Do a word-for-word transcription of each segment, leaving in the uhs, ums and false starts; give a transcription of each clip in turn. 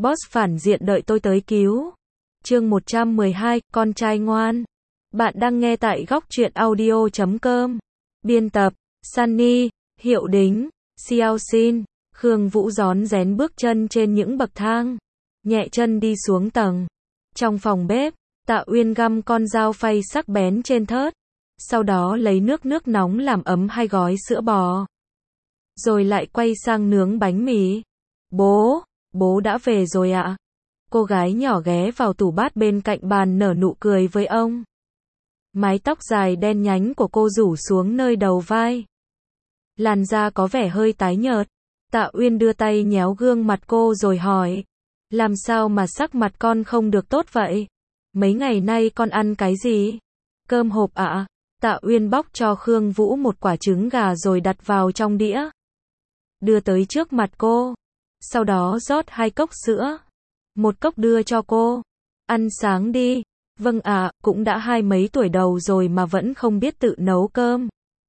Boss phản diện đợi tôi tới cứu. Chương một trăm mười hai, con trai ngoan. Bạn đang nghe tại góc truyện audio chấm com. Biên tập, Sunny, Hiệu Đính, Xiao Xin. Khương Vũ rón rén bước chân trên những bậc thang. Nhẹ chân đi xuống tầng. Trong phòng bếp, Tạ Uyên găm con dao phay sắc bén trên thớt. Sau đó lấy nước nước nóng làm ấm hai gói sữa bò. Rồi lại quay sang nướng bánh mì. Bố, bố đã về rồi ạ. Cô gái nhỏ ghé vào tủ bát bên cạnh bàn nở nụ cười với ông. Mái tóc dài đen nhánh của cô rủ xuống nơi đầu vai. Làn da có vẻ hơi tái nhợt. Tạ Uyên đưa tay nhéo gương mặt cô rồi hỏi. Làm sao mà sắc mặt con không được tốt vậy? Mấy ngày nay con ăn cái gì? Cơm hộp ạ. À? Tạ Uyên bóc cho Khương Vũ một quả trứng gà rồi đặt vào trong đĩa. Đưa tới trước mặt cô. Sau đó rót hai cốc sữa. Một cốc đưa cho cô. Ăn sáng đi. Vâng ạ, à, cũng đã hai mấy tuổi đầu rồi mà vẫn không biết tự nấu cơm.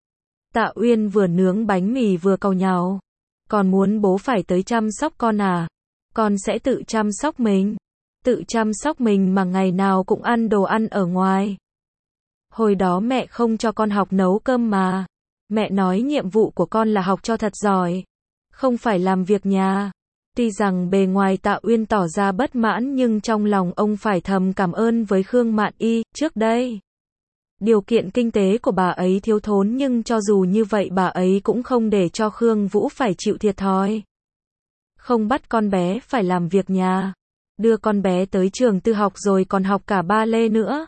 Tạ Uyên vừa nướng bánh mì vừa càu nhàu. Còn muốn bố phải tới chăm sóc con à? Con sẽ tự chăm sóc mình. Tự chăm sóc mình mà ngày nào cũng ăn đồ ăn ở ngoài. Hồi đó mẹ không cho con học nấu cơm mà. Mẹ nói nhiệm vụ của con là học cho thật giỏi. Không phải làm việc nhà. Tuy rằng bề ngoài Tạ Uyên tỏ ra bất mãn nhưng trong lòng ông phải thầm cảm ơn với Khương Mạn Y, trước đây. Điều kiện kinh tế của bà ấy thiếu thốn nhưng cho dù như vậy bà ấy cũng không để cho Khương Vũ phải chịu thiệt thòi. Không bắt con bé phải làm việc nhà. Đưa con bé tới trường tư học rồi còn học cả ba lê nữa.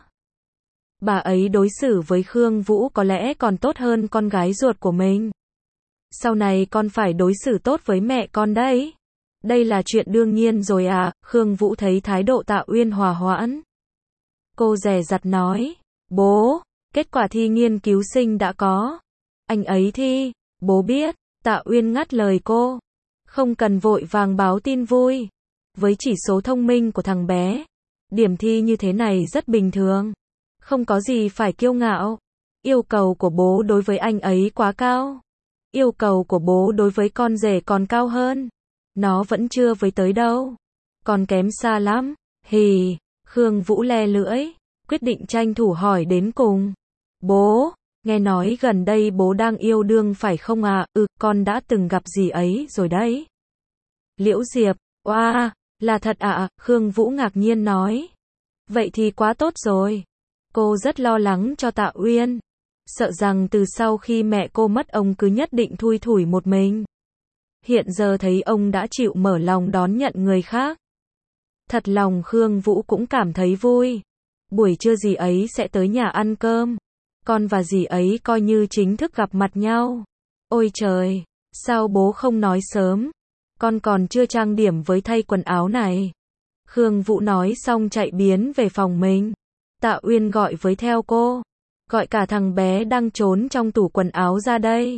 Bà ấy đối xử với Khương Vũ có lẽ còn tốt hơn con gái ruột của mình. Sau này con phải đối xử tốt với mẹ con đấy. Đây là chuyện đương nhiên rồi à, Khương Vũ thấy thái độ Tạ Uyên hòa hoãn. Cô dè dặt nói, bố, kết quả thi nghiên cứu sinh đã có. Anh ấy thi, bố biết, Tạ Uyên ngắt lời cô. Không cần vội vàng báo tin vui. Với chỉ số thông minh của thằng bé, điểm thi như thế này rất bình thường. Không có gì phải kiêu ngạo. Yêu cầu của bố đối với anh ấy quá cao. Yêu cầu của bố đối với con rể còn cao hơn. Nó vẫn chưa với tới đâu. Còn kém xa lắm. Hì, Khương Vũ le lưỡi, quyết định tranh thủ hỏi đến cùng. Bố, nghe nói gần đây bố đang yêu đương phải không à? Ừ, con đã từng gặp dì ấy rồi đấy. Liễu Diệp, oa, là thật ạ? À? Khương Vũ ngạc nhiên nói. Vậy thì quá tốt rồi. Cô rất lo lắng cho Tạ Uyên. Sợ rằng từ sau khi mẹ cô mất ông cứ nhất định thui thủi một mình. Hiện giờ thấy ông đã chịu mở lòng đón nhận người khác. Thật lòng Khương Vũ cũng cảm thấy vui. Buổi trưa dì ấy sẽ tới nhà ăn cơm. Con và dì ấy coi như chính thức gặp mặt nhau. Ôi trời, sao bố không nói sớm? Con còn chưa trang điểm với thay quần áo này. Khương Vũ nói xong chạy biến về phòng mình. Tạ Uyên gọi với theo cô. Gọi cả thằng bé đang trốn trong tủ quần áo ra đây.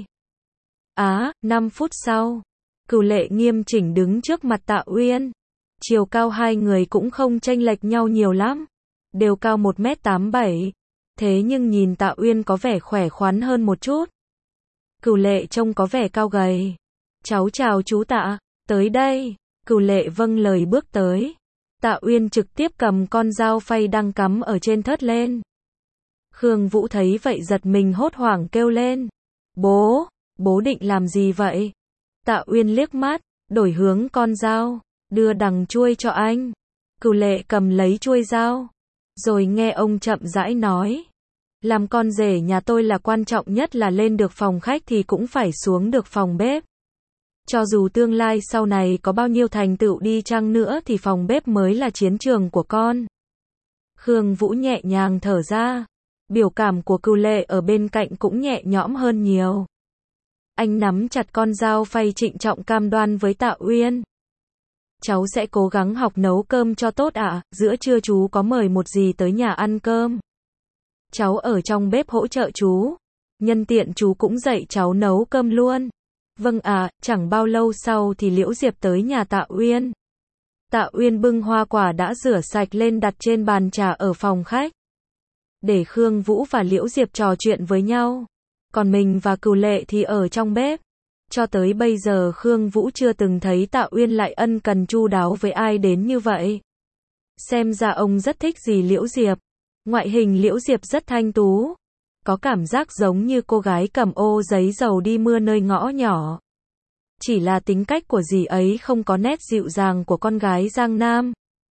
Á, năm phút sau. Cửu Lệ nghiêm chỉnh đứng trước mặt Tạ Uyên. Chiều cao hai người cũng không chênh lệch nhau nhiều lắm. Đều cao một mét tám mươi bảy. Thế nhưng nhìn Tạ Uyên có vẻ khỏe khoắn hơn một chút. Cửu Lệ trông có vẻ cao gầy. Cháu chào chú Tạ, tới đây. Cửu Lệ vâng lời bước tới. Tạ Uyên trực tiếp cầm con dao phay đang cắm ở trên thớt lên. Khương Vũ thấy vậy giật mình hốt hoảng kêu lên. Bố, bố định làm gì vậy? Tạ Uyên liếc mắt, đổi hướng con dao, đưa đằng chuôi cho anh. Cửu Lệ cầm lấy chuôi dao, rồi nghe ông chậm rãi nói. Làm con rể nhà tôi là quan trọng nhất là lên được phòng khách thì cũng phải xuống được phòng bếp. Cho dù tương lai sau này có bao nhiêu thành tựu đi chăng nữa thì phòng bếp mới là chiến trường của con. Khương Vũ nhẹ nhàng thở ra. Biểu cảm của Cửu Lệ ở bên cạnh cũng nhẹ nhõm hơn nhiều. Anh nắm chặt con dao phay trịnh trọng cam đoan với Tạ Uyên. Cháu sẽ cố gắng học nấu cơm cho tốt ạ, à, giữa trưa chú có mời một dì tới nhà ăn cơm. Cháu ở trong bếp hỗ trợ chú. Nhân tiện chú cũng dạy cháu nấu cơm luôn. Vâng ạ, à, chẳng bao lâu sau thì Liễu Diệp tới nhà Tạ Uyên. Tạ Uyên bưng hoa quả đã rửa sạch lên đặt trên bàn trà ở phòng khách. Để Khương Vũ và Liễu Diệp trò chuyện với nhau. Còn mình và Cửu Lệ thì ở trong bếp. Cho tới bây giờ Khương Vũ chưa từng thấy Tạ Uyên lại ân cần chu đáo với ai đến như vậy. Xem ra ông rất thích dì Liễu Diệp. Ngoại hình Liễu Diệp rất thanh tú. Có cảm giác giống như cô gái cầm ô giấy dầu đi mưa nơi ngõ nhỏ. Chỉ là tính cách của dì ấy không có nét dịu dàng của con gái Giang Nam.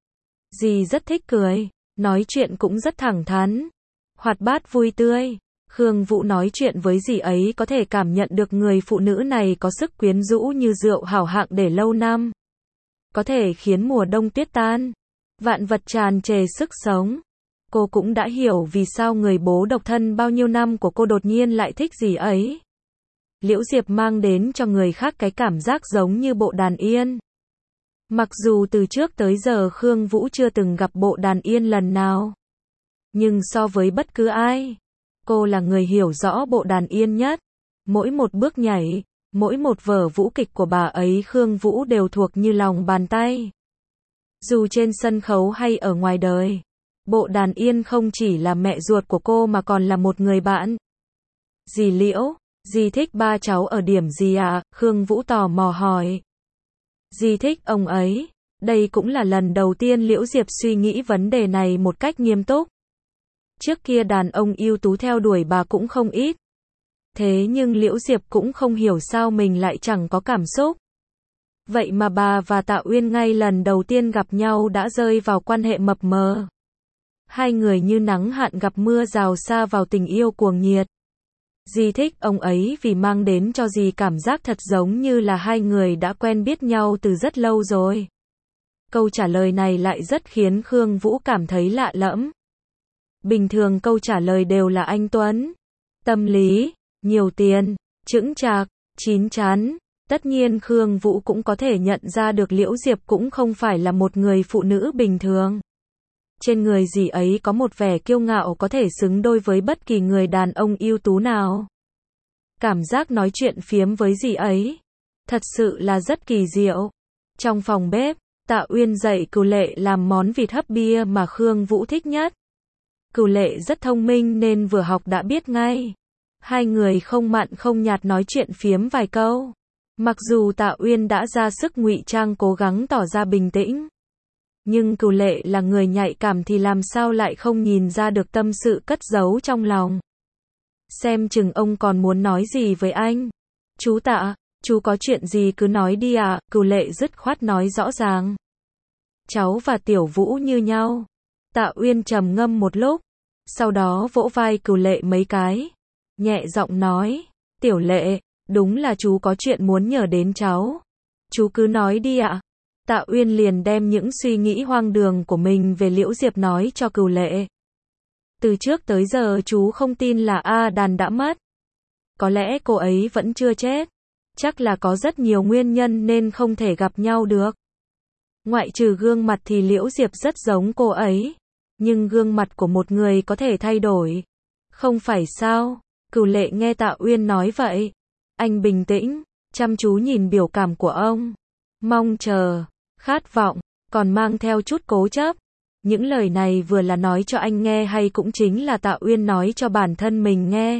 Dì rất thích cười, nói chuyện cũng rất thẳng thắn, hoạt bát vui tươi. Khương Vũ nói chuyện với dì ấy có thể cảm nhận được người phụ nữ này có sức quyến rũ như rượu hảo hạng để lâu năm. Có thể khiến mùa đông tuyết tan, vạn vật tràn trề sức sống. Cô cũng đã hiểu vì sao người bố độc thân bao nhiêu năm của cô đột nhiên lại thích dì ấy. Liễu Diệp mang đến cho người khác cái cảm giác giống như bộ đàn yên. Mặc dù từ trước tới giờ Khương Vũ chưa từng gặp bộ đàn yên lần nào. Nhưng so với bất cứ ai, cô là người hiểu rõ bộ đàn yên nhất. Mỗi một bước nhảy, mỗi một vở vũ kịch của bà ấy Khương Vũ đều thuộc như lòng bàn tay. Dù trên sân khấu hay ở ngoài đời, bộ đàn yên không chỉ là mẹ ruột của cô mà còn là một người bạn. Dì Liễu, dì thích ba cháu ở điểm gì ạ? À? Khương Vũ tò mò hỏi. Dì thích ông ấy. Đây cũng là lần đầu tiên Liễu Diệp suy nghĩ vấn đề này một cách nghiêm túc. Trước kia đàn ông ưu tú theo đuổi bà cũng không ít. Thế nhưng Liễu Diệp cũng không hiểu sao mình lại chẳng có cảm xúc. Vậy mà bà và Tạ Uyên ngay lần đầu tiên gặp nhau đã rơi vào quan hệ mập mờ. Hai người như nắng hạn gặp mưa rào sa vào tình yêu cuồng nhiệt. Dì thích ông ấy vì mang đến cho dì cảm giác thật giống như là hai người đã quen biết nhau từ rất lâu rồi. Câu trả lời này lại rất khiến Khương Vũ cảm thấy lạ lẫm. Bình thường câu trả lời đều là anh Tuấn, tâm lý, nhiều tiền, chững chạc, chín chắn. Tất nhiên Khương Vũ cũng có thể nhận ra được Liễu Diệp cũng không phải là một người phụ nữ bình thường. Trên người dì ấy có một vẻ kiêu ngạo có thể xứng đôi với bất kỳ người đàn ông ưu tú nào. Cảm giác nói chuyện phiếm với dì ấy thật sự là rất kỳ diệu. Trong phòng bếp, Tạ Uyên dạy Cửu Lệ làm món vịt hấp bia mà Khương Vũ thích nhất. Cửu Lệ rất thông minh nên vừa học đã biết ngay. Hai người không mặn không nhạt nói chuyện phiếm vài câu. Mặc dù Tạ Uyên đã ra sức ngụy trang cố gắng tỏ ra bình tĩnh, nhưng Cửu Lệ là người nhạy cảm thì làm sao lại không nhìn ra được tâm sự cất giấu trong lòng. Xem chừng ông còn muốn nói gì với anh. Chú Tạ, chú có chuyện gì cứ nói đi ạ. À? Cửu Lệ dứt khoát nói rõ ràng. Cháu và Tiểu Vũ như nhau. Tạ Uyên trầm ngâm một lúc, sau đó vỗ vai Cửu Lệ mấy cái, nhẹ giọng nói, Tiểu Lệ, đúng là chú có chuyện muốn nhờ đến cháu. Chú cứ nói đi ạ. À? Tạ Uyên liền đem những suy nghĩ hoang đường của mình về Liễu Diệp nói cho Cửu Lệ. Từ trước tới giờ chú không tin là A Đàn đã mất. Có lẽ cô ấy vẫn chưa chết. Chắc là có rất nhiều nguyên nhân nên không thể gặp nhau được. Ngoại trừ gương mặt thì Liễu Diệp rất giống cô ấy. Nhưng gương mặt của một người có thể thay đổi. Không phải sao? Cửu Lệ nghe Tạ Uyên nói vậy. Anh bình tĩnh, chăm chú nhìn biểu cảm của ông. Mong chờ, khát vọng, còn mang theo chút cố chấp. Những lời này vừa là nói cho anh nghe hay cũng chính là Tạ Uyên nói cho bản thân mình nghe.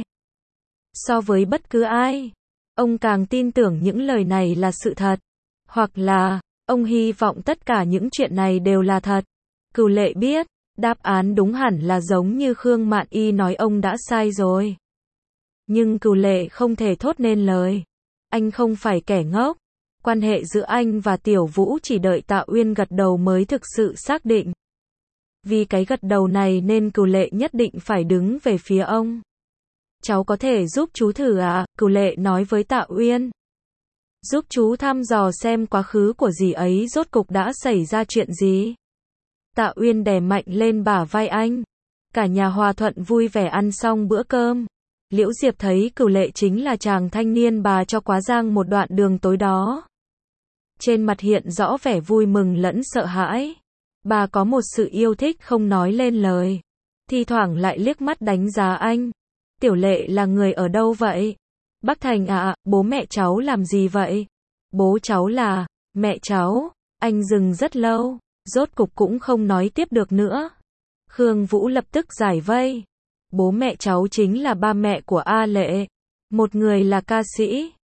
So với bất cứ ai, ông càng tin tưởng những lời này là sự thật. Hoặc là, ông hy vọng tất cả những chuyện này đều là thật. Cửu Lệ biết, đáp án đúng hẳn là giống như Khương Mạn Y nói ông đã sai rồi. Nhưng Cửu Lệ không thể thốt nên lời. Anh không phải kẻ ngốc. Quan hệ giữa anh và Tiểu Vũ chỉ đợi Tạ Uyên gật đầu mới thực sự xác định. Vì cái gật đầu này nên Cửu Lệ nhất định phải đứng về phía ông. Cháu có thể giúp chú thử à? Cửu Lệ nói với Tạ Uyên. Giúp chú thăm dò xem quá khứ của dì ấy rốt cục đã xảy ra chuyện gì. Tạ Uyên đè mạnh lên bả vai anh. Cả nhà hòa thuận vui vẻ ăn xong bữa cơm. Liễu Diệp thấy Cửu Lệ chính là chàng thanh niên bà cho quá giang một đoạn đường tối đó. Trên mặt hiện rõ vẻ vui mừng lẫn sợ hãi. Bà có một sự yêu thích không nói lên lời. Thi thoảng lại liếc mắt đánh giá anh. Tiểu Lệ là người ở đâu vậy? Bắc Thành à, bố mẹ cháu làm gì vậy? Bố cháu là, mẹ cháu. Anh dừng rất lâu, rốt cục cũng không nói tiếp được nữa. Khương Vũ lập tức giải vây. Bố mẹ cháu chính là ba mẹ của A Lệ. Một người là ca sĩ,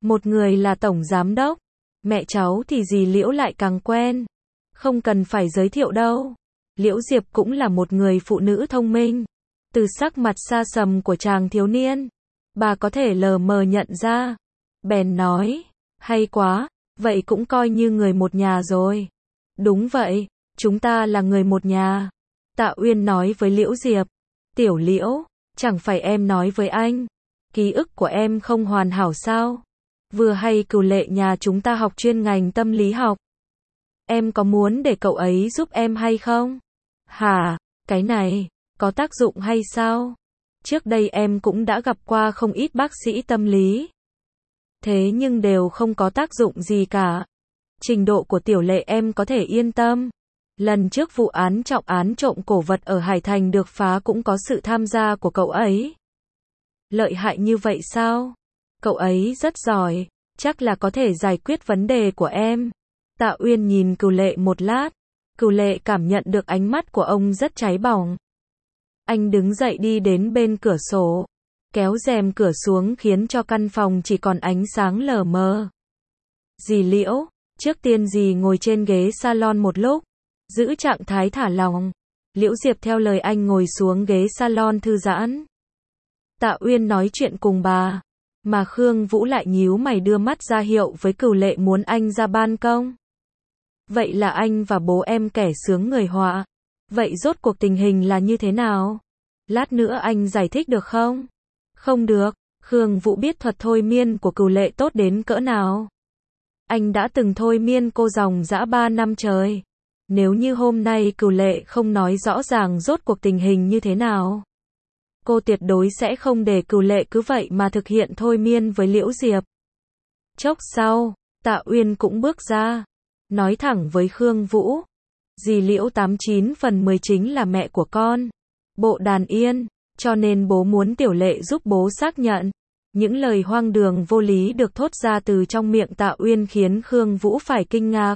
Một người là tổng giám đốc, mẹ cháu thì dì Liễu lại càng quen. Không cần phải giới thiệu đâu. Liễu Diệp cũng là một người phụ nữ thông minh. Từ sắc mặt xa sầm của chàng thiếu niên, bà có thể lờ mờ nhận ra. Bèn nói, hay quá, vậy cũng coi như người một nhà rồi. Đúng vậy, chúng ta là người một nhà. Tạ Uyên nói với Liễu Diệp. Tiểu Liễu, chẳng phải em nói với anh, ký ức của em không hoàn hảo sao? Vừa hay Cửu Lệ nhà chúng ta học chuyên ngành tâm lý học. Em có muốn để cậu ấy giúp em hay không? Hả, cái này, có tác dụng hay sao? Trước đây em cũng đã gặp qua không ít bác sĩ tâm lý. Thế nhưng đều không có tác dụng gì cả. Trình độ của Tiểu Lệ em có thể yên tâm. Lần trước vụ án trọng án trộm cổ vật ở Hải Thành được phá cũng có sự tham gia của cậu ấy. Lợi hại như vậy sao? Cậu ấy rất giỏi, chắc là có thể giải quyết vấn đề của em. Tạ Uyên nhìn Cửu Lệ một lát. Cửu Lệ cảm nhận được ánh mắt của ông rất cháy bỏng. Anh đứng dậy đi đến bên cửa sổ, kéo rèm cửa xuống khiến cho căn phòng chỉ còn ánh sáng lờ mờ. Dì Liễu, trước tiên dì ngồi trên ghế salon một lúc, giữ trạng thái thả lỏng. Liễu Diệp theo lời anh ngồi xuống ghế salon thư giãn. Tạ Uyên nói chuyện cùng bà, mà Khương Vũ lại nhíu mày đưa mắt ra hiệu với Cửu Lệ muốn anh ra ban công. Vậy là anh và bố em kẻ sướng người họa. Vậy rốt cuộc tình hình là như thế nào? Lát nữa anh giải thích được không? Không được, Khương Vũ biết thuật thôi miên của Cửu Lệ tốt đến cỡ nào. Anh đã từng thôi miên cô dòng dã ba năm trời. Nếu như hôm nay Cửu Lệ không nói rõ ràng rốt cuộc tình hình như thế nào, cô tuyệt đối sẽ không để Cửu Lệ cứ vậy mà thực hiện thôi miên với Liễu Diệp. Chốc sau, Tạ Uyên cũng bước ra, nói thẳng với Khương Vũ. Dì Liễu tám chín phần mười chính là mẹ của con. Bộ đàn yên, cho nên bố muốn Tiểu Lệ giúp bố xác nhận. Những lời hoang đường vô lý được thốt ra từ trong miệng Tạ Uyên khiến Khương Vũ phải kinh ngạc.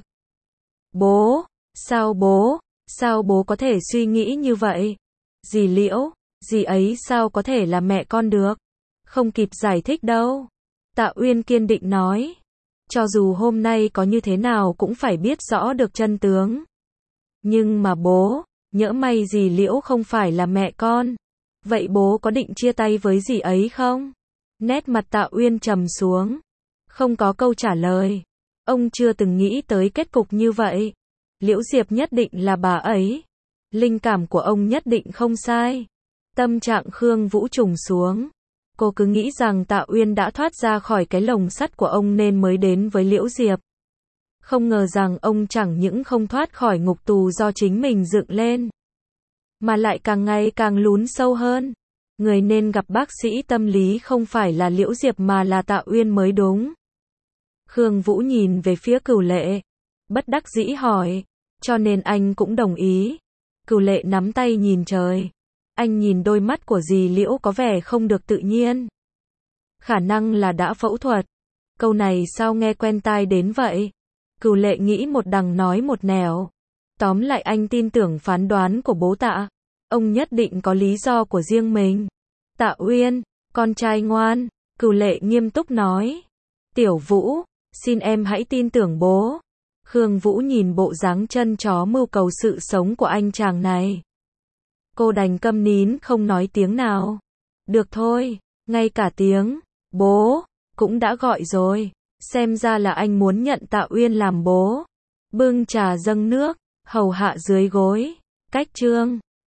Bố, sao bố, sao bố có thể suy nghĩ như vậy? Dì Liễu, dì ấy sao có thể là mẹ con được? Không kịp giải thích đâu. Tạ Uyên kiên định nói. Cho dù hôm nay có như thế nào cũng phải biết rõ được chân tướng. Nhưng mà bố, nhỡ may dì Liễu không phải là mẹ con. Vậy bố có định chia tay với dì ấy không? Nét mặt Tạ Uyên trầm xuống. Không có câu trả lời. Ông chưa từng nghĩ tới kết cục như vậy. Liễu Diệp nhất định là bà ấy. Linh cảm của ông nhất định không sai. Tâm trạng Khương Vũ trùng xuống. Cô cứ nghĩ rằng Tạ Uyên đã thoát ra khỏi cái lồng sắt của ông nên mới đến với Liễu Diệp. Không ngờ rằng ông chẳng những không thoát khỏi ngục tù do chính mình dựng lên, mà lại càng ngày càng lún sâu hơn. Người nên gặp bác sĩ tâm lý không phải là Liễu Diệp mà là Tạ Uyên mới đúng. Khương Vũ nhìn về phía Cửu Lệ, bất đắc dĩ hỏi, cho nên anh cũng đồng ý. Cửu Lệ nắm tay nhìn trời. Anh nhìn đôi mắt của dì Liễu có vẻ không được tự nhiên. Khả năng là đã phẫu thuật. Câu này sao nghe quen tai đến vậy? Cửu Lệ nghĩ một đằng nói một nẻo. Tóm lại anh tin tưởng phán đoán của bố Tạ. Ông nhất định có lý do của riêng mình. Tạ Uyên, con trai ngoan, Cửu Lệ nghiêm túc nói. Tiểu Vũ, xin em hãy tin tưởng bố. Khương Vũ nhìn bộ dáng chân chó mưu cầu sự sống của anh chàng này. Cô đành câm nín không nói tiếng nào. Được thôi, ngay cả tiếng bố cũng đã gọi rồi. Xem ra là anh muốn nhận Tạ Uyên làm bố. Bưng trà dâng nước, hầu hạ dưới gối. Cách chương